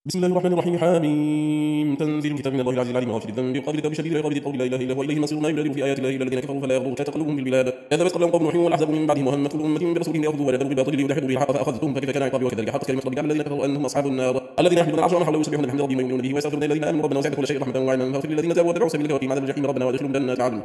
بسم الله الرحمن الرحيم. حميم. تنزيل الكتاب من الله العزيز العليم غافر الذنب قابل التوب شديد العقاب ذي القول لا اله الا هو اليه المصير. ما يجادل في ايات الله الا الذين كفروا فلا يغرك تقلبهم بالبلاد. كذبت قبلهم قوم نوح والاحزاب من بعدهم وهمت كل امه برسولهم لياخذوا ولدوا بالباطل ليدحضوا به الحق فاخذتهم فكيف كان عقابي وكذلك حقت كلمه ربك على الذين كفروا انهم اصحاب النار الذين يحملون العرش ومن حوله يسبحون بحمد ربهم ويؤمنون به ويستغفرون للذين امنوا ربنا وسعت كل شيء رحمه وعلما فاغفر للذين تابوا واتبعوا سبيلك وقهم عذاب الجحيم ربنا وادخلهم جنات عدن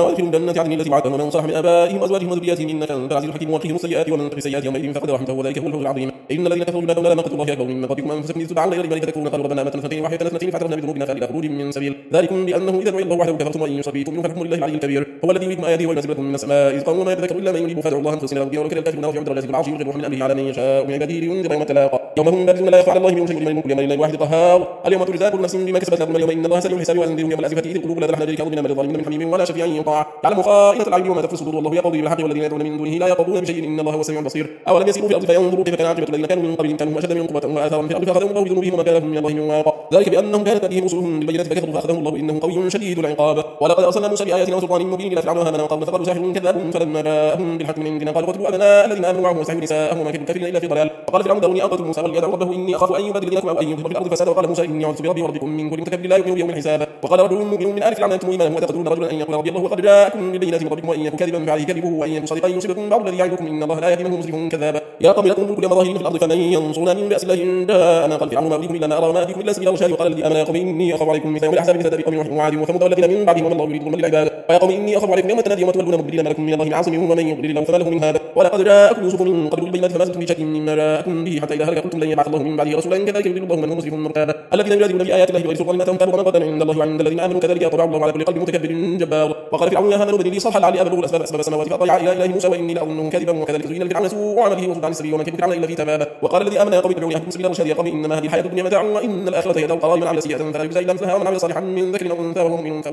التي وعدتهم ومن صلح من ابائهم وازواجهم وذرياتهم انك انت العزيز الحكيم وقهم السيئات ومن تقي السيئات يومئذ فقد رحمته وذلك هو الفوز العظيم. ان الذين كفروا بما لا مقت الله اكبر من مقتكم انفسكم اذ تدعون الى الايمان فتكفرون قالوا ربنا امتنا اثنتين وحياتنا اثنتين فاعترفنا بذنوبنا فهل الى خروج من سبيل ذلكم بانه اذا دعي الله وحده كفرتم وان يصبيكم فالحكم لله العلي الكبير هو الذي يريكم اياته وينزل لكم من السماء رزقا وما يتذكر الا من ينيب فادعوا الله مخلصين له الدين ولو كره الكافرون وفي درجات العرش يلقي الروح من امره على من يشاء من عباده لينذر يوم التلاقى يوم هم بارزون لا يخفى على الله منهم شيء لمن الملك اليوم لله الواحد القهار اليوم تجزى كل نفس بما كسبت لا ظلم اليوم ان الله سريع الحساب وانذرهم يوم الازفه اذ القلوب لا تحزن الذين كفروا من الظالمين من حميم ولا شفيع يطاع يعلم خائنة الأعين وما تخفي الصدور والله يقضي بالحق والذين يدعون من دونه لا يقضون بشيء ان الله هو السميع البصير. اولم يسيروا في الارض فينظروا كيف كان عاقبه الذين كانوا من قبلهم كانوا اشد منهم قوه واثارا في الارض فاخذهم الله بذنوبهم وما كان لهم من الله من واق ذلك بانهم كانت تاتيهم رسلهم بالبينات فكفروا فاخذهم الله انه قوي شديد العقاب. ولقد ارسلنا موسى باياتنا وسلطان مبين الى فرعون وهامان وقارون فقالوا ساحر كذاب فلما جاءهم بالحق من عندنا قالوا قتلوا ابناء الذين امنوا معه واستحيوا نساءهم وما كانوا كافرين الا في ضلال. وقال فرعون ذروني اقتل موسى وليدعو ربه اني اخاف ان يبدل دينكم او ان يظهر في الارض فسادا. وقال موسى اني اعوذ بربي وربكم من كل متكبر لا يؤمن بيوم الحساب. وقال رجل مؤمن من ال فرعون انتم ايمانه وتقتلون رجلا ان يقول ربي الله وقد جاءكم بالبينات من ربكم وان يكن كاذبا فعليه كذبه وان يكن صادقا يصيبكم بعض الذي يعدكم ان الله لا يهدي من هو مسرف كذاب. يا قوم لكم ملك مظاهر في الارض فمن ينصرنا من باس الله ان جاءنا. قال فرعون ما اريكم الا ما ارى وما ادريكم الا سبيل الرشاد. وقال الذي امن يا قوم اني اخاف عليكم مثل يوم الاحزاب مثل قوم نوح وعاد وثمود والذين من بعدهم وما الله يريد ظلما للعباد. ويا قوم اني اخاف عليكم يوم تنادي يوم تولون مدبرين ما لكم من الله من عاصم ومن يضلل الله فما له من هذا. ولقد جاءكم يوسف من قبل بالبينات فما زلتم في شك مما جاءكم به حتى اذا هلك قلتم لن يبعث الله من بعده رسولا كذلك يضل الله من هو مسرف مرتاب. الذين يجادلون في ايات الله بغير سلطان اتاهم كبر مقتا عند الله وعند الذين امنوا كذلك يطبع الله على كل قلب متكبر جبار. وقال فرعون يا هامان ابن لي صرحا لعلي ابلغ اسباب السماوات فاطلع الى اله موسى واني لاظنه كاذبا وكذلك زين لفرعون سوء عمله وصد عن السبيل وما كان فرعون الا في تبابه. وقال الذي امن يا قوم اتبعوني اهدكم سبيل الرشاد. يا قوم انما هذه الحياه الدنيا متاع وان الاخره هي دار القرار. من عمل سيئه فلا يجزى الا مثلها ومن عمل صالحا من ذكر او انثى وهو مؤمن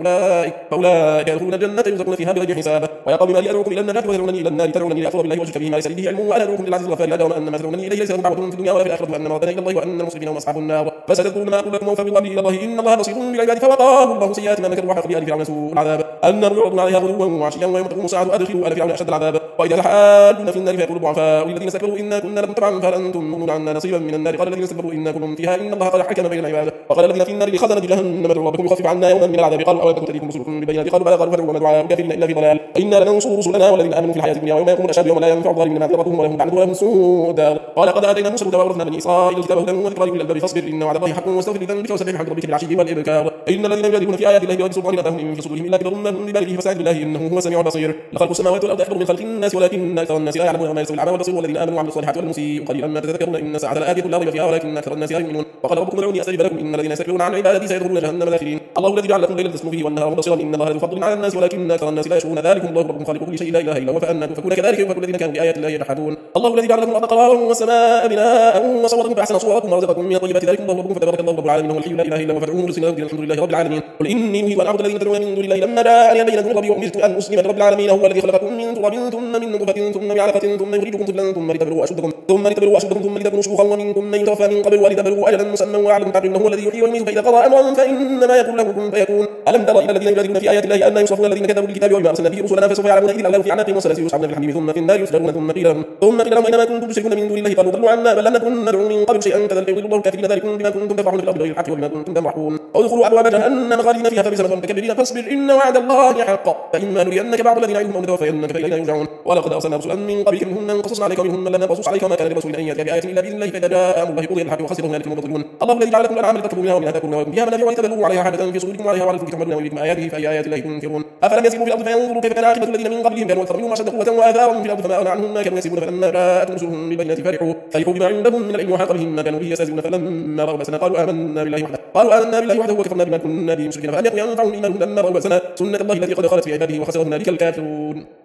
فاولئك يدخلون الجنه يرزقون فيها بغير حساب. ويا قوم ما لي ادعوكم الى النجاه وتدعونني الى النار تدعونني لاكفر بالله واشرك به ما ليس لي به علم وانا ادعوكم للعزيز الغفار لا جرم ان ما تدعونني اليه ليس لكم دعوه في الدنيا ولا في الاخره وان مردنا الى الله وان المسرفين هم اصحاب النار. فستذكرون ما اقول لكم وفوض امري الى الله ان الله بصير بالعباد. فوقاه الله سيئات ما مكروا وحق بآل فرعون سوء العذاب. النار يعرضون عليها غدوا وعشيا ويوم تقوم الساعه ادخلوا ال فرعون اشد العذاب. واذا تحاجون في النار فيقول الضعفاء والذين استكبروا انا كنا لكم تبعا فهل انتم مغنون عنا نصيبا من النار. قال الذين استكبروا انا كل فيها ان الله قد حكم بين العباد. وقال الذين في النار لخزنه جهنم ادعوا ربكم يخفف عنا يوما من العذاب. قالوا اولم تكن تاتيكم رسلكم بالبينات قالوا بلى قالوا فادعوا وما دعاء الكافرين الا في ضلال. انا لننصر رسلنا والذين امنوا في الحياه الدنيا ويوم يقوم الاشهاد يوم لا ينفع الظالمين معذرتهم ولهم لعنه ولهم سوء الدار. قال قد اتينا موسى الهدى وورثنا بني اسرائيل الكتاب هدى وذكرى لاولي الالباب فاصبر ان وعد الله حق واستغفر لذنبك وسبح بحمد ربك بالعشي والابكار. ان الذين يجادلون في ايات الله بغير سلطان اتاهم ان في صدورهم الا كبر ما هم ببالغه فاستعذ بالله انه هو السميع البصير. لخلق السماوات والارض اكبر من خلق الناس ولكن اكثر الناس لا يعلمون وما يستوي الاعمى والبصير والذين امنوا وعملوا الصالحات والمسيء قليلا ما تذكرون ان ساعه لاتيه لا ريب فيها ولكن اكثر الناس لا يؤمنون. وقال ربكم ادعوني استجب لكم ان الذين يستكبرون عن عبادتي سيدخلون جهنم داخرين. الله الذي جعل لكم الليل تسكنوا فيه والنهار مبصرا ان الله لذو فضل على الناس ولكن اكثر الناس لا يشكرون. ذلكم الله ربكم خالق كل شيء لا اله الا هو فانا تؤفكون كذلك يؤفك الذين كانوا بايات الله يجحدون. الله الذي جعل لكم الارض قرارا والسماء بناء وصوركم فاحسن صوركم ورزقكم من الطيبات ذلكم الله ربكم فتبارك الله رب العالمين هو الحي لا اله الا هو فادعوه مخلصين له الحمد لله رب العالمين. قل اني نهيت ان اعبد الذين تدعون من دون الله لما جاءني بينة ربي وامرت ان اسلم لرب العالمين هو الذي خلقكم من تراب ثم من نطفه ثم من علقه ثم يخرجكم طفلا ثم لتبلغوا اشدكم ثم لتكونوا شيوخا ومنكم من يتوفى من قبل ولتبلغوا اجلا مسمى واعلم تعقلون هو الذي يحيي ويميت فاذا قضى امرا فانما يقول له كن فيكون. الم تر الى الذين يجادلون في ايات الله ان يصرفون الذين كذبوا بالكتاب وبما ارسلنا به رسلنا فسوف يعلمون اذ الاغلال في اعناقهم والسلاسل يسحبون في الحميم ثم في النار يسجرون ثم قيل لهم اينما كنتم تشركون من دون الله قالوا ضلوا عنا بل لم نكن ندعو من قبل شيئا كذلك يضل الله الكافرين ذلكم بما كنتم تفرحون في الارض بغير الحق وبما كنتم تمرحون. ادخلوا ابواب جهنم خالدين فيها فبئس مثوى المتكبرين فاصبر ان وعد الله حق فاما نرينك بعض الذين نعدهم او نتوفينك فالينا يرجعون. ولقد ارسلنا رسلا من قبلك منهم من قصصنا عليك ومنهم من لم نقصص عليك وما كان لرسول ان ياتي بايه الا باذن الله فاذا جاء امر الله قضي الحق وخسر هنالك المبطلون. الله الذي جعل لكم الانعام لتركبوا منها ومنها تاكلون ولكم فيها منافع ولتبلغوا عليها حاجه في صدوركم وعليها وعلى الفلك تحملون ويريكم اياته فاي ايات الله تنكرون. افلم يسيروا في الارض فينظروا كيف كان عاقبه الذين من قبلهم كانوا اكثر منهم اشد قوه واثارا في الارض فما اغنى عنهم ما كانوا يكسبون فلما جاءتهم رسلهم بالبينات فرحوا بما عندهم من العلم وحاق بهم ما كانوا به يستهزئون فلما راوا باسنا قالوا آمنا بالله وحده وكفرنا بما كنا به مشركين فلم يكن ينفعهم ايمانهم لما راوا باسنا سنه الله التي قد خلت في عباده وخسر هنالك الكافرون.